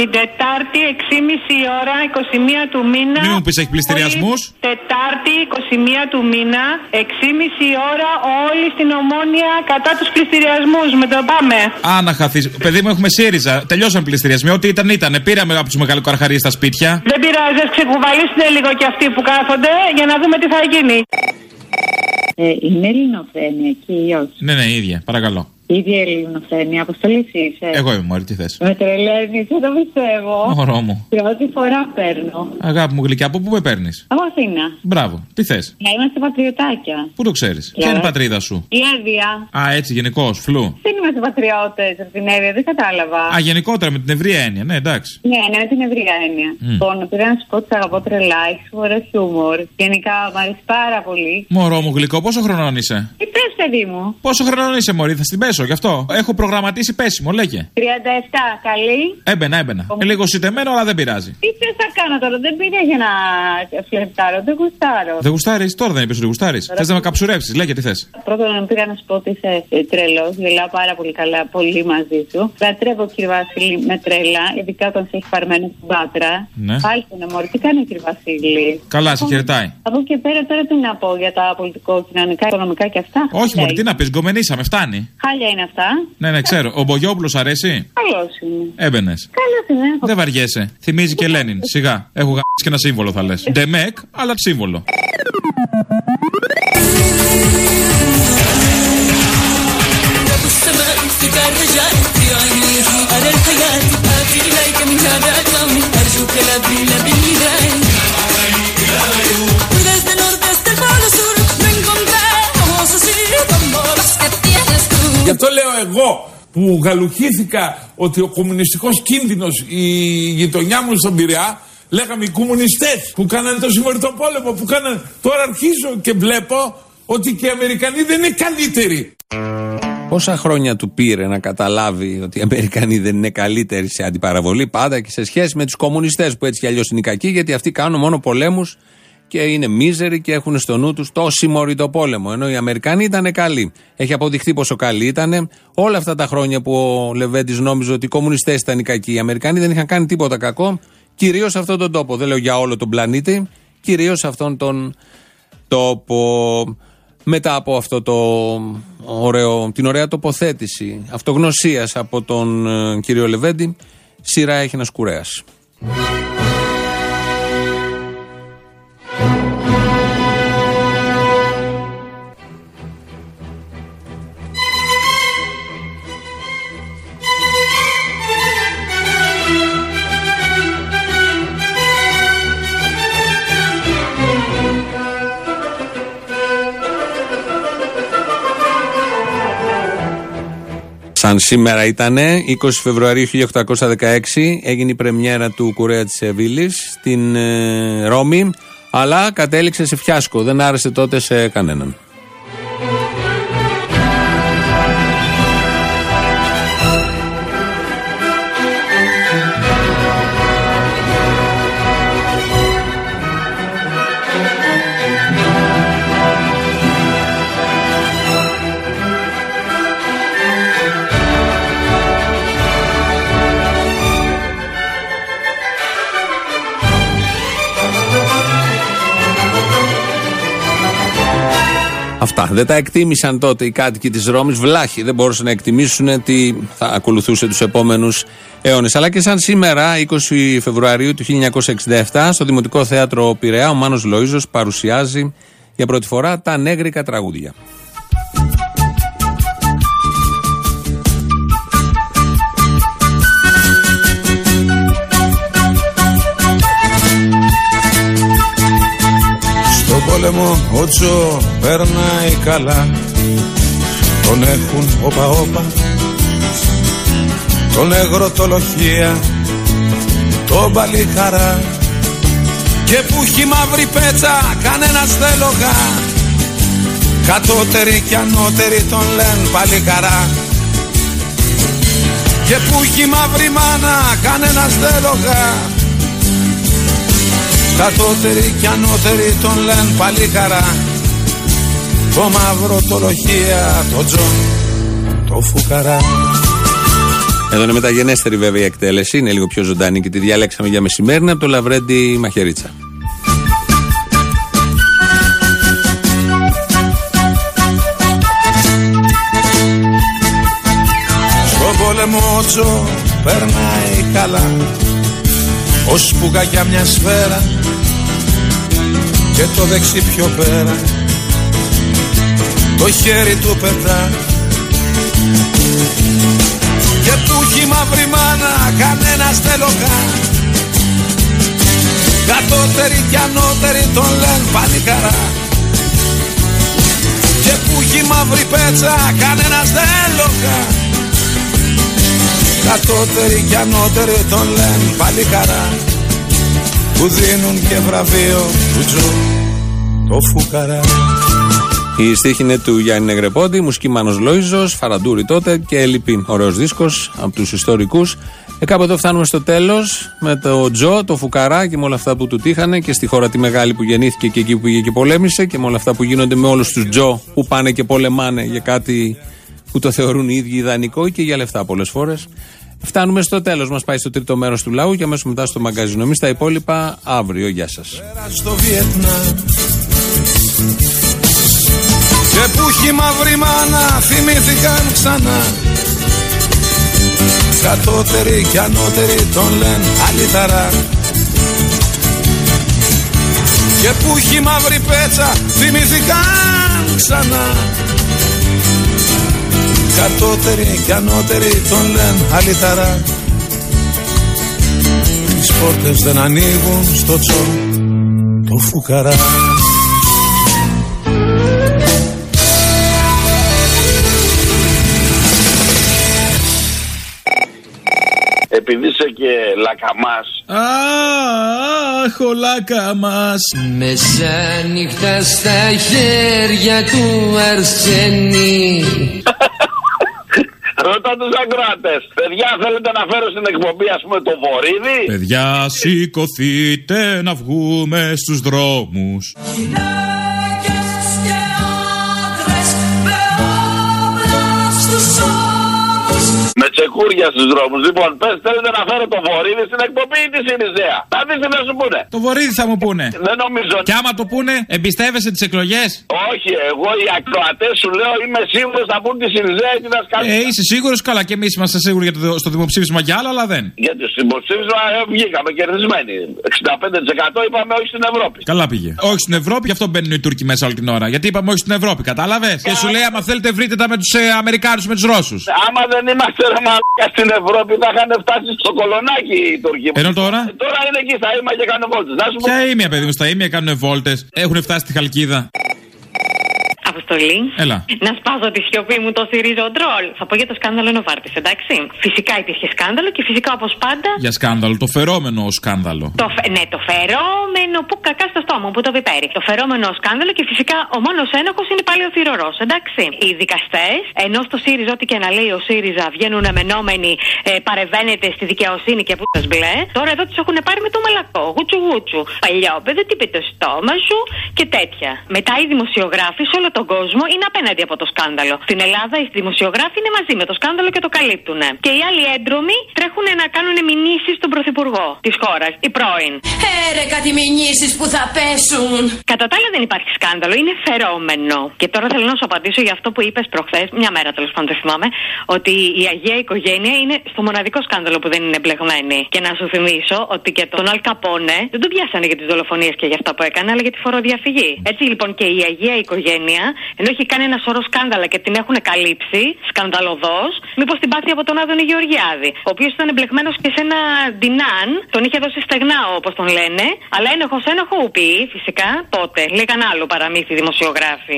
Την Τετάρτη έξι και μισή ώρα, είκοσι μία του μήνα. Μην μου πεις έχει πληστηριασμούς. Τετάρτη είκοσι μία του μήνα, έξι και μισή ώρα, όλοι στην Ομόνια κατά τους πληστηριασμούς. Με το πάμε. Α, να χαθείς. Παιδί μου, έχουμε ΣΥΡΙΖΑ. Τελειώσαν πληστηριασμοί. Ό,τι ήταν, ήταν. Πήραμε από τους μεγαλοκαρχαρίες στα σπίτια. Δεν πειράζει, ας ξεκουβαλήσουν λίγο και αυτοί που κάθονται για να δούμε τι θα γίνει. Ε, είναι ελληνοφρένεια εκεί ή όχι? Ναι, ναι, ίδια. Παρακαλώ. Ίδια ελληνοφρένεια, αποστολής είσαι. Εγώ είμαι, Μωρή, τι θες? Με τρελαίνεις, δεν το πιστεύω. Μωρό μου. Πρώτη φορά παίρνω. Αγάπη μου γλυκιά, από πού με παίρνεις? Από Αθήνα. Μπράβο, τι θες? Να είμαστε πατριωτάκια. Πού το ξέρεις? Ποια είναι η πατρίδα σου? Η Εύβοια. Α, έτσι, γενικώς, φλου. Δεν είμαστε πατριώτες από την Εύβοια, δεν κατάλαβα. Α, γενικότερα με την ευρία έννοια, ναι, εντάξει. Ναι, ναι, με την ευρία έννοια. Mm. Λοιπόν, πήρα να σου πω ότι σ' αγαπώ τρελά, έχεις ωραίο χιούμορ. Γενικά μου αρέσει πάρα πολύ. Μωρό μου γλυκό, πόσο χρονών είσαι? Τι πες, παιδί μου? Πόσο χρονών είσαι, Μωρή, θα στην πέσω γι' αυτό. Έχω προγραμματίσει πέσιμο, λέγε. τριάντα επτά, καλή. Έμπαινα, έμπαινα. Ε, λίγο σιτεμένο, αλλά δεν πειράζει. Τι θες να κάνω τώρα, δεν πήρα για να φλερτάρω, δεν γουστάρω. Δεν γουστάρεις, τώρα δεν είπες ότι γουστάρεις. Θες να με καψουρέψεις, λέγε τι θες. Πρώτον, πήγα να σου πω ότι είσαι τρελός, γελάω πάρα πολύ καλά, πολύ μαζί σου. Λατρεύω, κύριε Βασίλη, με τρέλα, ειδικά όταν σε έχει παρμένο στην Πάτρα. Ναι. Πάλι τον μόρι, τι κάνει, κύριε Βασίλη? Καλά, σε χαιρετάει. Από εκεί και πέρα τώρα τι να πω για τα πολιτικο-κοινωνικά, οικονομικά και αυτά. Όχι, Μωρή, τι να πεις, γκομενήσαμε, φτάνει. Χάλια είναι αυτά. Ναι, ναι, ξέρω. Ο Μπογιόπουλος αρέσει? Καλός είναι. Έμπαινες. Καλός είναι. Δεν βαριέσαι. Θυμίζει και Λένιν. Σιγά. Έχω γαμίσει και ένα σύμβολο θα λες. Ντεμεκ, αλλά σύμβολο. Γι' αυτό λέω εγώ που γαλουχήθηκα ότι ο κομμουνιστικός κίνδυνος, η γειτονιά μου στον Πειραιά, λέγαμε οι κομμουνιστές που κάνανε το συμμοριτό πόλεμο, που κάνανε. Τώρα αρχίζω και βλέπω ότι και οι Αμερικανοί δεν είναι καλύτεροι. Πόσα χρόνια του πήρε να καταλάβει ότι οι Αμερικανοί δεν είναι καλύτεροι σε αντιπαραβολή, πάντα και σε σχέση με τους κομμουνιστές που έτσι κι αλλιώς είναι κακοί, γιατί αυτοί κάνουν μόνο πολέμους και είναι μίζεροι και έχουν στο νου τους το συμμοριτό πόλεμο. Ενώ οι Αμερικανοί ήταν καλοί. Έχει αποδειχθεί πόσο καλοί ήταν. Όλα αυτά τα χρόνια που ο Λεβέντης νόμιζε ότι οι κομμουνιστές ήταν οι κακοί, οι Αμερικανοί δεν είχαν κάνει τίποτα κακό, κυρίως σε αυτόν τον τόπο. Δεν λέω για όλο τον πλανήτη, κυρίως σε αυτόν τον τόπο. Μετά από αυτό το ωραίο, την ωραία τοποθέτηση αυτογνωσίας από τον ε, κύριο Λεβέντη, σειρά έχει ένας κουρέας. Σαν σήμερα ήτανε, είκοσι Φεβρουαρίου χίλια οκτακόσια δεκαέξι, έγινε η πρεμιέρα του Κουρέα της Σεβίλης στην ε, Ρώμη, αλλά κατέληξε σε φιάσκο, δεν άρεσε τότε σε κανέναν. Αυτά δεν τα εκτίμησαν τότε οι κάτοικοι της Ρώμης, βλάχοι, δεν μπορούσαν να εκτιμήσουν τι θα ακολουθούσε τους επόμενους αιώνες. Αλλά και σαν σήμερα, είκοσι Φεβρουαρίου του χίλια εννιακόσια εξήντα επτά, στο Δημοτικό Θέατρο Πειραιά, ο Μάνος Λοΐζος παρουσιάζει για πρώτη φορά τα νέγρικα τραγούδια. Στον πόλεμο ο Τζο περνάει καλά, τον έχουν όπα όπα, τον εγρωτολοχεία, τον παλικαρά, και που έχει μαύρη πέτσα κανένας δεν λογά, κατώτεροι κι ανώτεροι τον λένε παλικαρά, και που έχει μαύρη μάνα κανένας δεν λογά, κατώτεροι κι ανώτεροι τον λένε παλικαρά, το μαύρο το λοχεία, το Τζον, το φουκαρά. Εδώ είναι μεταγενέστερη βέβαια η εκτέλεση, είναι λίγο πιο ζωντανή και τη διαλέξαμε για μεσημέρι από το Λαβρέντι Μαχαιρίτσα. Στον πόλεμο ότσο περνάει καλά, ως πουγακιά μια σφαίρα και το δεξί πιο πέρα το χέρι του πετά. Και που έχει μαύρη μάνα κανένας δεν λογά, κατώτεροι κι ανώτεροι τον λένε πανικαρά. Και που έχει μαύρη πέτσα κανένας δεν λογά, κατώτεροι κι ανώτεροι τον λένε παλικαρά, που δίνουν και βραβείο του Τζο το φουκαρά. Η στίχη είναι του Γιάννη Νεγρεπόντη, μουσική Μάνος Λόιζος, Φαραντούρη τότε και Ελιπίν. Ωραίος δίσκος από τους ιστορικούς. Ε, κάπου εδώ φτάνουμε στο τέλος με το Τζο, το φουκαρά και με όλα αυτά που του τύχανε και στη χώρα τη μεγάλη που γεννήθηκε και εκεί που πήγε και πολέμησε και με όλα αυτά που γίνονται με όλους τους Τζο που πάνε και πολεμάνε για κάτι που το θεωρούν οι ίδιοι ιδανικό και για λεφτά πολλές φορές. Φτάνουμε στο τέλος, μας πάει στο τρίτο μέρος του λαού και αμέσως μετά στο μαγκαζίνο. Εμείς τα υπόλοιπα αύριο. Γεια σας. Και που έχει μαύρη μάνα θυμήθηκαν ξανά, κατώτεροι κι ανώτεροι τον λένε αληθαρά. Και που έχει μαύρη πέτσα θυμήθηκαν ξανά, κατώτεροι κι ανώτεροι τον λένε αληθαρά. Τις πόρτες δεν ανοίγουν στο Τζο το φουκαρά. Επειδή είσαι και λακαμάς. Αχ, ο λακαμάς. Μεσάνυχτα στα χέρια του Αρσένη. Ρώτα τους ακροατές. Παιδιά, θέλετε να φέρω στην εκπομπή, ας πούμε, το βορίδι? Παιδιά, σηκωθείτε να βγούμε στους δρόμους. Με τσεκούρια στους δρόμους. Λοιπόν, πες, θέλετε να φέρω το βορίδι στην εκπομπή ή τη Σιριζέα? Θα δεις τι θα σου πούνε. Το βορίδι θα μου πούνε. Δεν νομίζω. Και άμα το πούνε, εμπιστεύεσαι τις εκλογές? Όχι, εγώ οι ακροατές σου λέω είμαι σίγουρος θα πούν τη Σιριζέα και τα σκάλια. Ε, είσαι σίγουρος? Καλά, και εμείς είμαστε σίγουροι για το, στο δημοψήφισμα για άλλα, αλλά δεν. Γιατί στο δημοψήφισμα ε, βγήκαμε κερδισμένοι. εξήντα πέντε τοις εκατό είπαμε όχι στην Ευρώπη. Καλά πήγε. Όχι στην Ευρώπη, γι' αυτό μπαίνουν οι Τούρκοι μέσα όλη την ώρα. Γιατί είπαμε όχι στην Ευρώπη, κατάλαβες? Και σου λέει, άμα θέλετε, βρείτε τα με τους ε, Αμερικάνους με τους Ρώσους. Άμα δεν είμαστε ρε μαλάκα στην Ευρώπη, θα είχαν φτάσει στο κολονάκι οι Τούρκοι. Ενώ τώρα? Ε, τώρα είναι εκεί στα ήμια και κάνουν βόλτες. Ποια ήμια, παιδί μου, στα ήμια κάνουν βόλτες. Έχουν φτάσει στη Χαλκίδα. Αποστολή. Έλα. Να σπάζω τη σιωπή μου το Σιρίζο Τρόλ. Θα πω για το σκάνδαλο Νοβάρτης, εντάξει. Φυσικά υπήρχε σκάνδαλο και φυσικά όπως πάντα. Για σκάνδαλο, το φερόμενο σκάνδαλο. Το φε... Ναι, το φερόμενο που κακά στο στόμα που το πιπέρι. Το φερόμενο σκάνδαλο και φυσικά ο μόνος ένοχος είναι πάλι ο θηρορός, εντάξει. Οι δικαστές, ενώ στο ΣΥΡΙΖΑ, ό,τι και να λέει ο ΣΥΡΙΖΑ, βγαίνουν αμενόμενοι, ε, παρεβαίνετε στη δικαιοσύνη και πούτας μπλε. Τώρα εδώ τους έχουν πάρει με το μαλακό. Γουτσου γουτσου. Παλιό παιδί, τι πει το στόμα σου και τέτοια. Μετά οι δημοσιογράφοι σε όλο τον κόσμο είναι απέναντι από το σκάνδαλο. Στην Ελλάδα οι δημοσιογράφοι είναι μαζί με το σκάνδαλο και το καλύπτουν. Και οι άλλοι έντρομοι τρέχουν να κάνουν μηνύσεις στον πρωθυπουργό της χώρας, η πρώην. Έρε κάτι μηνύσεις που θα πέσουν. Κατά τα άλλα δεν υπάρχει σκάνδαλο, είναι φερόμενο. Και τώρα θέλω να σου απαντήσω για αυτό που είπες προχθές, μια μέρα τέλος πάντων δεν θυμάμαι, ότι η Αγία Οικογένεια είναι στο μοναδικό σκάνδαλο που δεν είναι εμπλεγμένη. Και να σου θυμίσω ότι και τον Αλ Καπόνε δεν τον πιάσανε για τις δολοφονίες και για αυτά που έκανε, αλλά για τη φοροδιαφυγή. Έτσι λοιπόν και η Αγία Οικογένεια, ενώ έχει κάνει ένα σωρό σκάνδαλα και την έχουν καλύψει, σκανδαλωδώς, μήπως την πάθει από τον Άδωνη Γεωργιάδη, ο οποίος ήταν εμπλεγμένος και σε ένα ντινάν, τον είχε δώσει στεγνά όπως τον λένε, αλλά ένοχος ένοχο ουπί, φυσικά, πότε, λέγαν άλλο παραμύθι δημοσιογράφοι.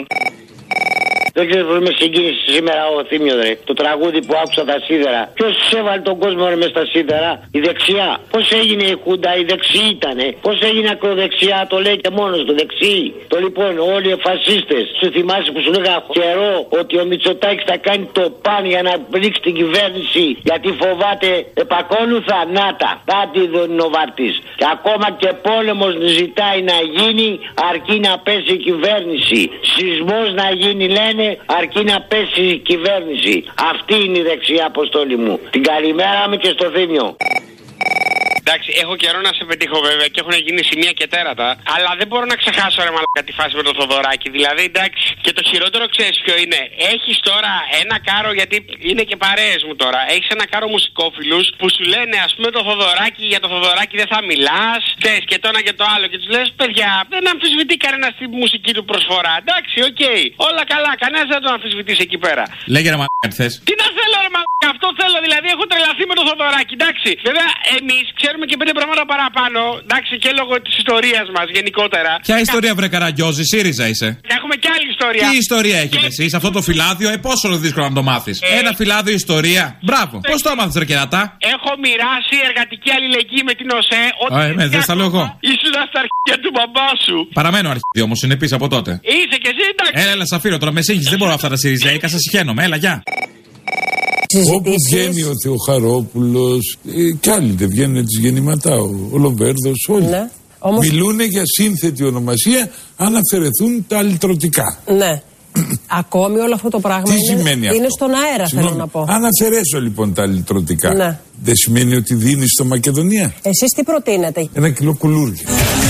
Δεν ξέρω που με συγκίνησε σήμερα ο Θήμιος ρε. Το τραγούδι που άκουσα τα σίδερα. Ποιος έβαλε τον κόσμο ρε μες στα σίδερα? Η δεξιά. Πώς έγινε η Χούντα? Η δεξί ήτανε. Πώς έγινε ακροδεξιά? Το λέει και μόνος του δεξί. Το λοιπόν όλοι οι φασίστες. Σου θυμάσαι που σου λέγα καιρό ότι ο Μητσοτάκης θα κάνει το παν για να πλήξει την κυβέρνηση γιατί φοβάται επακόλουθα? Νάτα. Κάτι δεν είναι ο Βάρτης. Και ακόμα και πόλεμος ζητάει να γίνει αρκεί να πέσει η κυβέρνηση. Σεισμός να γίνει λένε πάνε αρκεί να πέσει η κυβέρνηση. Αυτή είναι η δεξιά, Αποστόλη μου. Την καλημέρα μου και στο Θήμιο. Εντάξει, έχω καιρό να σε πετύχω βέβαια και έχουν γίνει σημεία και τέρατα. Αλλά δεν μπορώ να ξεχάσω ρε μαλάκα τη φάση με τον Θοδωράκη. Δηλαδή, εντάξει, και το χειρότερο ξέρεις ποιο είναι. Έχεις τώρα ένα κάρο, γιατί είναι και παρέες μου τώρα. Έχεις ένα κάρο μουσικόφιλους που σου λένε, ας πούμε, το Θοδωράκη, για το Θοδωράκη δεν θα μιλάς. Θες και το ένα και το άλλο. Και τους λες, παιδιά, δεν αμφισβητεί κανένα τη μουσική του προσφορά. Εντάξει, οκ. Okay. Όλα καλά, κανένα δεν το αμφισβητήσει εκεί πέρα. Λέγε ρε μαλάκα, τι θες. Τι να θέλω, ρε μαλάκα, αυτό θέλω. Δηλαδή, έχω τρελαθεί με το Θοδωράκη. Εντάξει, βέβαια, εμείς ξέρουμε και πέντε πράγματα παραπάνω. Εντάξει, και λόγω της ιστορίας μας γενικότερα. Ποια ιστορία, βρε Καραγκιόζη, ΣΥΡΙΖΑ είσαι. Έχουμε και άλλη ιστορία. Τι ιστορία έχετε εσείς, αυτό το φυλάδιο, ε, πόσο είναι δύσκολο να το μάθεις. Ε... Ένα φυλάδιο ιστορία. Μπράβο. Πώς το έμαθες, ρε κερατά. Έχω μοιράσει εργατική αλληλεγγύη με την ΟΣΕ. Α, ε, με, δεν στα λέω εγώ. Ήσουν στα αρχίδια του μπαμπά σου. Παραμένω αρχίδι όμως, είναι πίσω από τότε. Είσαι και εσύ, εντάξει. Έλα, έλα, Σαφύρο, τώρα με σύγχυση, δεν μπορώ αυτά τα ΣΥΡΙΖΑΙΚΑ, σας συχαίνομαι, έλα, γεια. Όπου βγαίνει ο Θεοχαρόπουλος, ε, κι άλλοι δεν βγαίνουν, τις γεννηματάω. Ο Λοβέρδος, όλοι. Ναι, όμως... μιλούν για σύνθετη ονομασία αν αφαιρεθούν τα αλυτρωτικά. Ναι. Ακόμη όλο αυτό το πράγμα τι είναι, σημαίνει είναι αυτό? στον αέρα. Συγνώμη, θέλω να πω. Αν αφαιρέσω λοιπόν τα αλυτρωτικά, ναι. δεν σημαίνει ότι δίνει στο Μακεδονία. Εσείς τι προτείνετε? Ένα κιλό κουλούρια.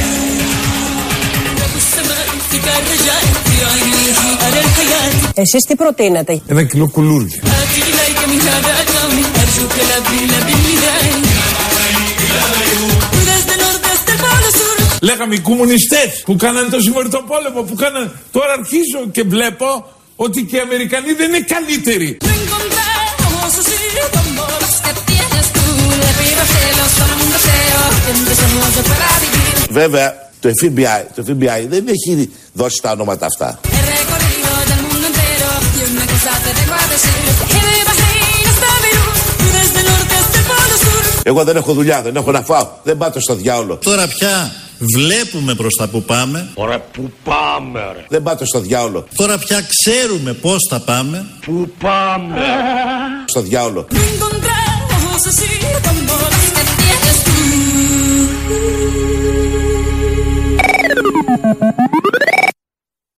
Εσείς τι προτείνετε? Ένα κιλό κουλούρια. Λέγαμε οι κομμουνιστές που κάνανε το συμμοριτό πόλεμο, που κάνανε... Τώρα αρχίζω και βλέπω ότι και οι Αμερικανοί δεν είναι καλύτεροι. Βέβαια το εφ μπι άι, το εφ μπι άι δεν έχει δώσει τα ονόματα αυτά. Εγώ δεν έχω δουλειά, δεν έχω να φάω, δεν πάω στο διάολο. Τώρα πια βλέπουμε προς τα που πάμε. Ωραία, που πάμε ρε. Δεν πάω στο διάολο. Τώρα πια ξέρουμε πώς θα πάμε. Που πάμε στο διάολο. Thank you.